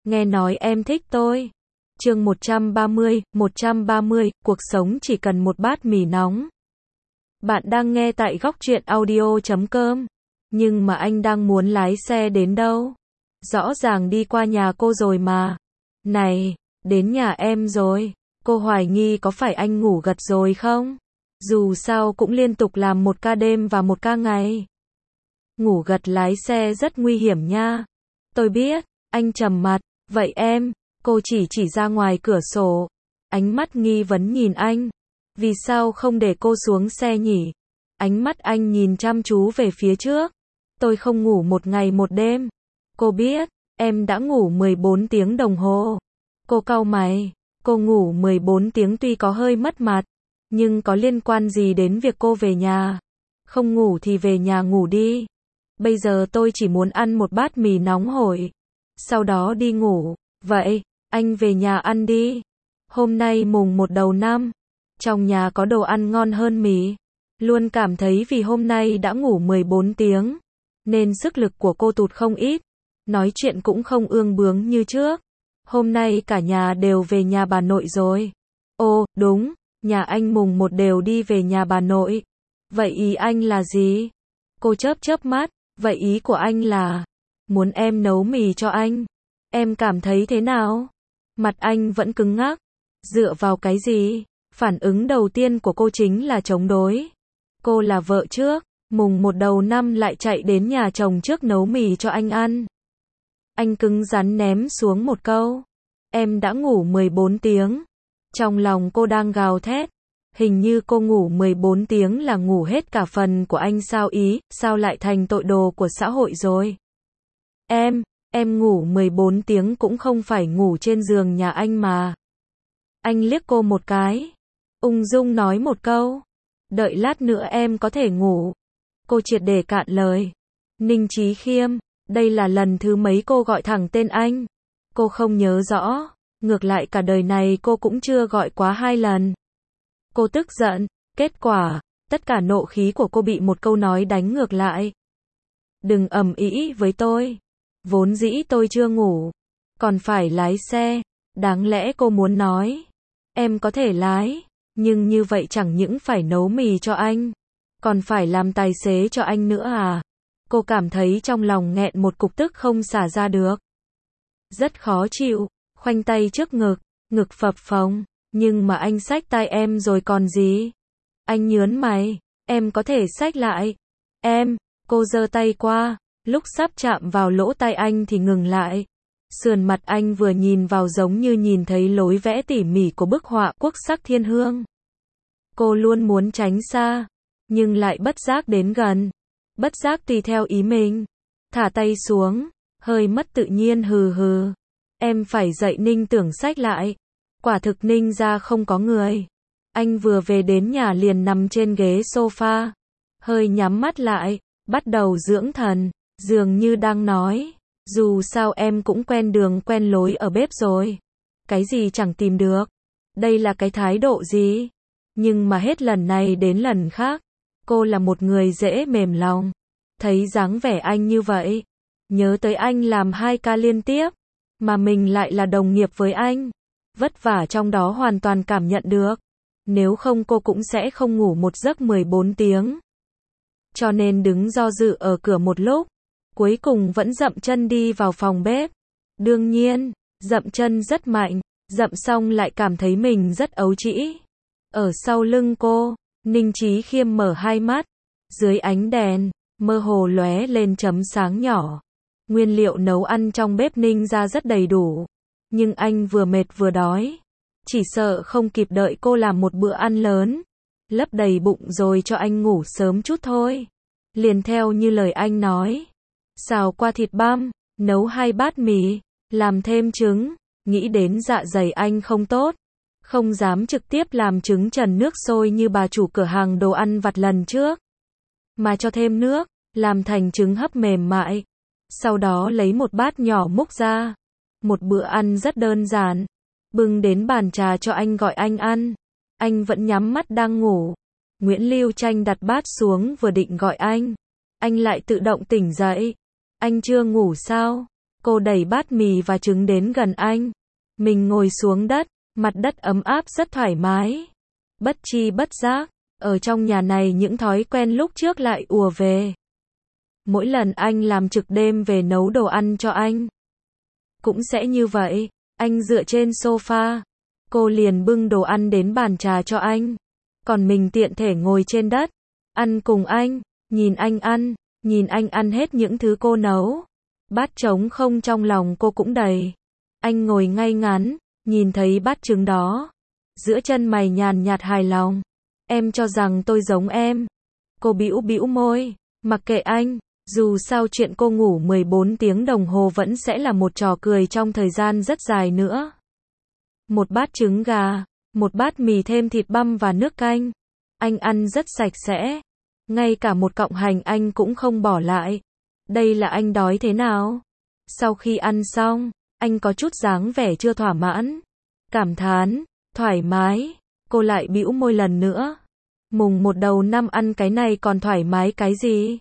nghe nói em thích tôi. Chương 130, cuộc sống chỉ cần một bát mì nóng. Bạn đang nghe tại góc truyện audio.com. Nhưng mà anh đang muốn lái xe đến đâu? Rõ ràng đi qua nhà cô rồi mà. Này, đến nhà em rồi. Cô hoài nghi có phải anh ngủ gật rồi không? Dù sao cũng liên tục làm một ca đêm và một ca ngày. Ngủ gật lái xe rất nguy hiểm nha. Tôi biết, anh trầm mặt. Vậy em, cô chỉ ra ngoài cửa sổ. Ánh mắt nghi vấn nhìn anh. Vì sao không để cô xuống xe nhỉ? Ánh mắt anh nhìn chăm chú về phía trước. Tôi không ngủ một ngày một đêm. Cô biết, em đã ngủ 14 tiếng đồng hồ. Cô cau mày. Cô ngủ 14 tiếng tuy có hơi mất mặt, nhưng có liên quan gì đến việc cô về nhà? Không ngủ thì về nhà ngủ đi. Bây giờ tôi chỉ muốn ăn một bát mì nóng hổi, sau đó đi ngủ. Vậy, anh về nhà ăn đi. Hôm nay mùng 1 đầu năm, trong nhà có đồ ăn ngon hơn mì. Luôn cảm thấy vì hôm nay đã ngủ 14 tiếng, nên sức lực của cô tụt không ít. Nói chuyện cũng không ương bướng như trước. Hôm nay cả nhà đều về nhà bà nội rồi. Ồ, đúng, nhà anh mùng 1 đều đi về nhà bà nội. Vậy ý anh là gì? Cô chớp mắt, vậy ý của anh là muốn em nấu mì cho anh. Em cảm thấy thế nào? Mặt anh vẫn cứng ngắc. Dựa vào cái gì? Phản ứng đầu tiên của cô chính là chống đối. Cô là vợ trước, mùng 1 đầu năm lại chạy đến nhà chồng trước nấu mì cho anh ăn. Anh cứng rắn ném xuống một câu. Em đã ngủ 14 tiếng. Trong lòng cô đang gào thét. Hình như cô ngủ 14 tiếng là ngủ hết cả phần của anh sao ý, sao lại thành tội đồ của xã hội rồi? Em ngủ 14 tiếng cũng không phải ngủ trên giường nhà anh mà. Anh liếc cô một cái. Ung dung nói một câu. Đợi lát nữa em có thể ngủ. Cô triệt để cạn lời. Ninh Chí Khiêm, đây là lần thứ mấy cô gọi thẳng tên anh? Cô không nhớ rõ. Ngược lại cả đời này cô cũng chưa gọi quá 2 lần. Cô tức giận. Kết quả, tất cả nộ khí của cô bị một câu nói đánh ngược lại. Đừng ầm ĩ với tôi. Vốn dĩ tôi chưa ngủ. Còn phải lái xe. Đáng lẽ cô muốn nói. Em có thể lái. Nhưng như vậy chẳng những phải nấu mì cho anh. Còn phải làm tài xế cho anh nữa à? Cô cảm thấy trong lòng nghẹn một cục tức không xả ra được. Rất khó chịu. Khoanh tay trước ngực. Ngực phập phồng. Nhưng mà anh xách tay em rồi còn gì? Anh nhớn mày. Em có thể xách lại. Cô giơ tay qua. Lúc sắp chạm vào lỗ tai anh thì ngừng lại. Sườn mặt anh vừa nhìn vào giống như nhìn thấy lối vẽ tỉ mỉ của bức họa quốc sắc thiên hương. Cô luôn muốn tránh xa, nhưng lại bất giác đến gần. Bất giác tùy theo ý mình. Thả tay xuống, hơi mất tự nhiên hừ hừ. Em phải dậy Ninh tưởng xách lại. Quả thực Ninh ra không có người. Anh vừa về đến nhà liền nằm trên ghế sofa. Hơi nhắm mắt lại, bắt đầu dưỡng thần. Dường như đang nói, dù sao em cũng quen đường quen lối ở bếp rồi. Cái gì chẳng tìm được. Đây là cái thái độ gì? Nhưng mà hết lần này đến lần khác, cô là một người dễ mềm lòng. Thấy dáng vẻ anh như vậy, nhớ tới anh làm 2 ca liên tiếp, mà mình lại là đồng nghiệp với anh. Vất vả trong đó hoàn toàn cảm nhận được. Nếu không cô cũng sẽ không ngủ một giấc 14 tiếng. Cho nên đứng do dự ở cửa một lúc. Cuối cùng vẫn dậm chân đi vào phòng bếp. Đương nhiên, dậm chân rất mạnh, dậm xong lại cảm thấy mình rất ấu trĩ. Ở sau lưng cô, Ninh Chí Khiêm mở 2 mắt. Dưới ánh đèn, mơ hồ lóe lên chấm sáng nhỏ. Nguyên liệu nấu ăn trong bếp Ninh ra rất đầy đủ. Nhưng anh vừa mệt vừa đói. Chỉ sợ không kịp đợi cô làm một bữa ăn lớn. Lấp đầy bụng rồi cho anh ngủ sớm chút thôi. Liền theo như lời anh nói. Xào qua thịt băm, nấu 2 bát mì, làm thêm trứng, nghĩ đến dạ dày anh không tốt. Không dám trực tiếp làm trứng trần nước sôi như bà chủ cửa hàng đồ ăn vặt lần trước. Mà cho thêm nước, làm thành trứng hấp mềm mại. Sau đó lấy một bát nhỏ múc ra. Một bữa ăn rất đơn giản. Bưng đến bàn trà cho anh gọi anh ăn. Anh vẫn nhắm mắt đang ngủ. Nguyễn Lưu Tranh đặt bát xuống vừa định gọi anh. Anh lại tự động tỉnh dậy. Anh chưa ngủ sao? Cô đẩy bát mì và trứng đến gần anh. Mình ngồi xuống đất, mặt đất ấm áp rất thoải mái. Bất tri bất giác, ở trong nhà này những thói quen lúc trước lại ùa về. Mỗi lần anh làm trực đêm về nấu đồ ăn cho anh, cũng sẽ như vậy. Anh dựa trên sofa, cô liền bưng đồ ăn đến bàn trà cho anh. Còn mình tiện thể ngồi trên đất, ăn cùng anh, nhìn anh ăn hết những thứ cô nấu. Bát trống không trong lòng cô cũng đầy. Anh ngồi ngay ngắn, nhìn thấy bát trứng đó. Giữa chân mày nhàn nhạt hài lòng. Em cho rằng tôi giống em. Cô bĩu bĩu môi, mặc kệ anh, dù sao chuyện cô ngủ 14 tiếng đồng hồ vẫn sẽ là một trò cười trong thời gian rất dài nữa. Một bát trứng gà, một bát mì thêm thịt băm và nước canh. Anh ăn rất sạch sẽ. Ngay cả một cọng hành anh cũng không bỏ lại. Đây là anh đói thế nào? Sau khi ăn xong, anh có chút dáng vẻ chưa thỏa mãn. Cảm thán, thoải mái. Cô lại bĩu môi lần nữa. Mùng 1 đầu năm ăn cái này còn thoải mái cái gì?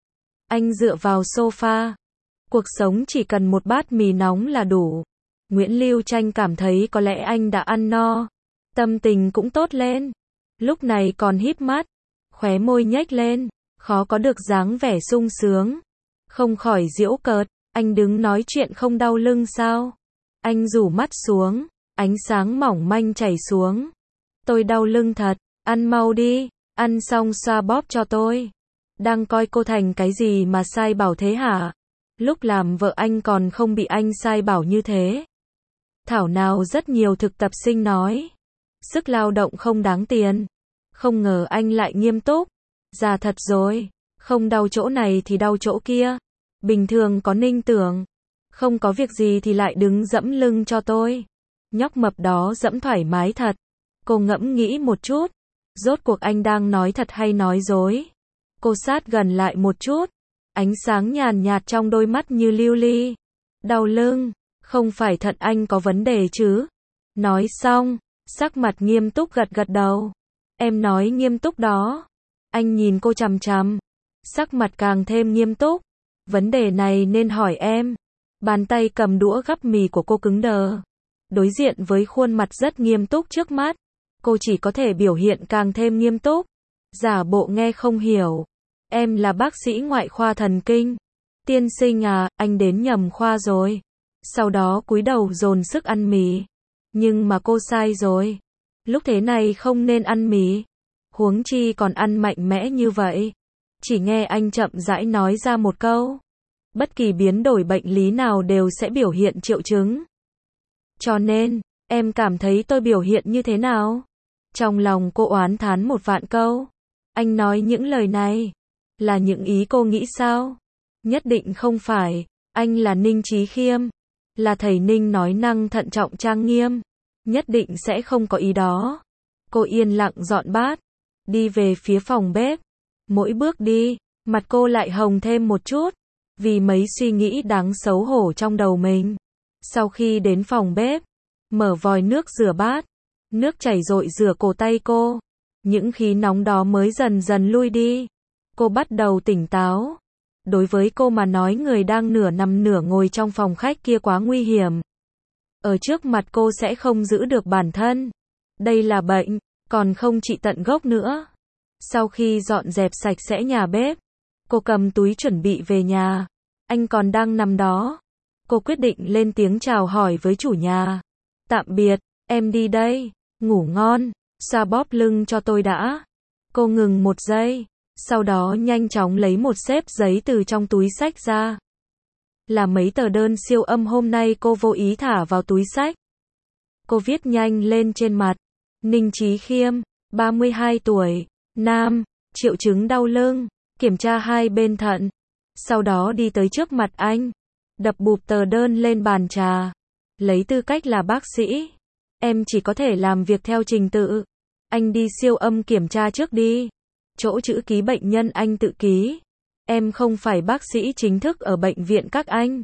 Anh dựa vào sofa. Cuộc sống chỉ cần một bát mì nóng là đủ. Nguyễn Lưu Tranh cảm thấy có lẽ anh đã ăn no. Tâm tình cũng tốt lên. Lúc này còn híp mắt. Khóe môi nhếch lên. Khó có được dáng vẻ sung sướng. Không khỏi giễu cợt. Anh đứng nói chuyện không đau lưng sao? Anh rủ mắt xuống. Ánh sáng mỏng manh chảy xuống. Tôi đau lưng thật. Ăn mau đi. Ăn xong xoa bóp cho tôi. Đang coi cô thành cái gì mà sai bảo thế hả? Lúc làm vợ anh còn không bị anh sai bảo như thế. Thảo nào rất nhiều thực tập sinh nói. Sức lao động không đáng tiền. Không ngờ anh lại nghiêm túc. Già thật rồi. Không đau chỗ này thì đau chỗ kia. Bình thường có Ninh Tưởng. Không có việc gì thì lại đứng dẫm lưng cho tôi. Nhóc mập đó dẫm thoải mái thật. Cô ngẫm nghĩ một chút. Rốt cuộc anh đang nói thật hay nói dối? Cô sát gần lại một chút. Ánh sáng nhàn nhạt trong đôi mắt như lưu ly. Đau lưng. Không phải thận anh có vấn đề chứ? Nói xong, sắc mặt nghiêm túc gật gật đầu. Em nói nghiêm túc đó. Anh nhìn cô chằm chằm. Sắc mặt càng thêm nghiêm túc. Vấn đề này nên hỏi em. Bàn tay cầm đũa gắp mì của cô cứng đờ. Đối diện với khuôn mặt rất nghiêm túc trước mắt. Cô chỉ có thể biểu hiện càng thêm nghiêm túc. Giả bộ nghe không hiểu. Em là bác sĩ ngoại khoa thần kinh. Tiên sinh à, anh đến nhầm khoa rồi. Sau đó cúi đầu dồn sức ăn mì. Nhưng mà cô sai rồi. Lúc thế này không nên ăn mì. Huống chi còn ăn mạnh mẽ như vậy. Chỉ nghe anh chậm rãi nói ra một câu. Bất kỳ biến đổi bệnh lý nào đều sẽ biểu hiện triệu chứng. Cho nên, em cảm thấy tôi biểu hiện như thế nào? Trong lòng cô oán thán một vạn câu. Anh nói những lời này. Là những ý cô nghĩ sao? Nhất định không phải. Anh là Ninh Chí Khiêm. Là thầy Ninh nói năng thận trọng trang nghiêm. Nhất định sẽ không có ý đó. Cô yên lặng dọn bát. Đi về phía phòng bếp. Mỗi bước đi, mặt cô lại hồng thêm một chút. Vì mấy suy nghĩ đáng xấu hổ trong đầu mình. Sau khi đến phòng bếp, mở vòi nước rửa bát. Nước chảy rội rửa cổ tay cô. Những khí nóng đó mới dần dần lui đi. Cô bắt đầu tỉnh táo. Đối với cô mà nói người đang nửa nằm nửa ngồi trong phòng khách kia quá nguy hiểm. Ở trước mặt cô sẽ không giữ được bản thân. Đây là bệnh, còn không trị tận gốc nữa. Sau khi dọn dẹp sạch sẽ nhà bếp, cô cầm túi chuẩn bị về nhà. Anh còn đang nằm đó. Cô quyết định lên tiếng chào hỏi với chủ nhà. Tạm biệt, em đi đây. Ngủ ngon, xoa bóp lưng cho tôi đã. Cô ngừng một giây. Sau đó nhanh chóng lấy một xếp giấy từ trong túi xách ra. Là mấy tờ đơn siêu âm hôm nay cô vô ý thả vào túi xách. Cô viết nhanh lên trên mặt. Ninh Chí Khiêm, 32 tuổi, nam, triệu chứng đau lưng, kiểm tra hai bên thận. Sau đó đi tới trước mặt anh. Đập bụp tờ đơn lên bàn trà. Lấy tư cách là bác sĩ. Em chỉ có thể làm việc theo trình tự. Anh đi siêu âm kiểm tra trước đi. Chỗ chữ ký bệnh nhân anh tự ký. Em không phải bác sĩ chính thức ở bệnh viện các anh.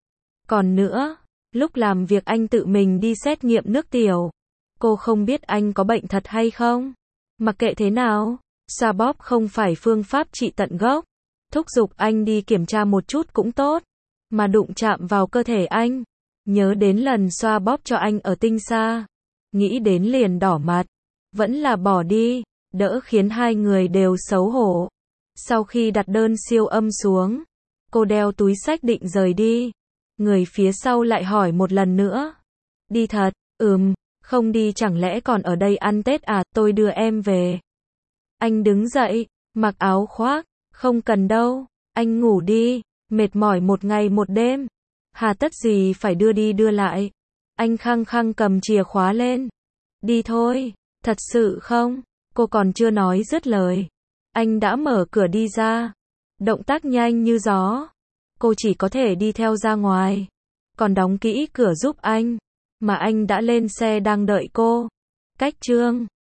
Còn nữa, lúc làm việc anh tự mình đi xét nghiệm nước tiểu. Cô không biết anh có bệnh thật hay không. Mặc kệ thế nào, xoa bóp không phải phương pháp trị tận gốc. Thúc giục anh đi kiểm tra một chút cũng tốt. mà đụng chạm vào cơ thể anh. Nhớ đến lần xoa bóp cho anh ở Tinh Sa. Nghĩ đến liền đỏ mặt. Vẫn là bỏ đi, đỡ khiến hai người đều xấu hổ. Sau khi đặt đơn siêu âm xuống, cô đeo túi xách định rời đi. Người phía sau lại hỏi một lần nữa. Đi thật? Không đi chẳng lẽ còn ở đây ăn Tết à, tôi đưa em về. Anh đứng dậy, mặc áo khoác, không cần đâu, anh ngủ đi, mệt mỏi một ngày một đêm. Hà tất gì phải đưa đi đưa lại. Anh khăng khăng cầm chìa khóa lên. Đi thôi, thật sự không? Cô còn chưa nói dứt lời. Anh đã mở cửa đi ra. Động tác nhanh như gió. Cô chỉ có thể đi theo ra ngoài. Còn đóng kỹ cửa giúp anh. Mà anh đã lên xe đang đợi cô. Cách chương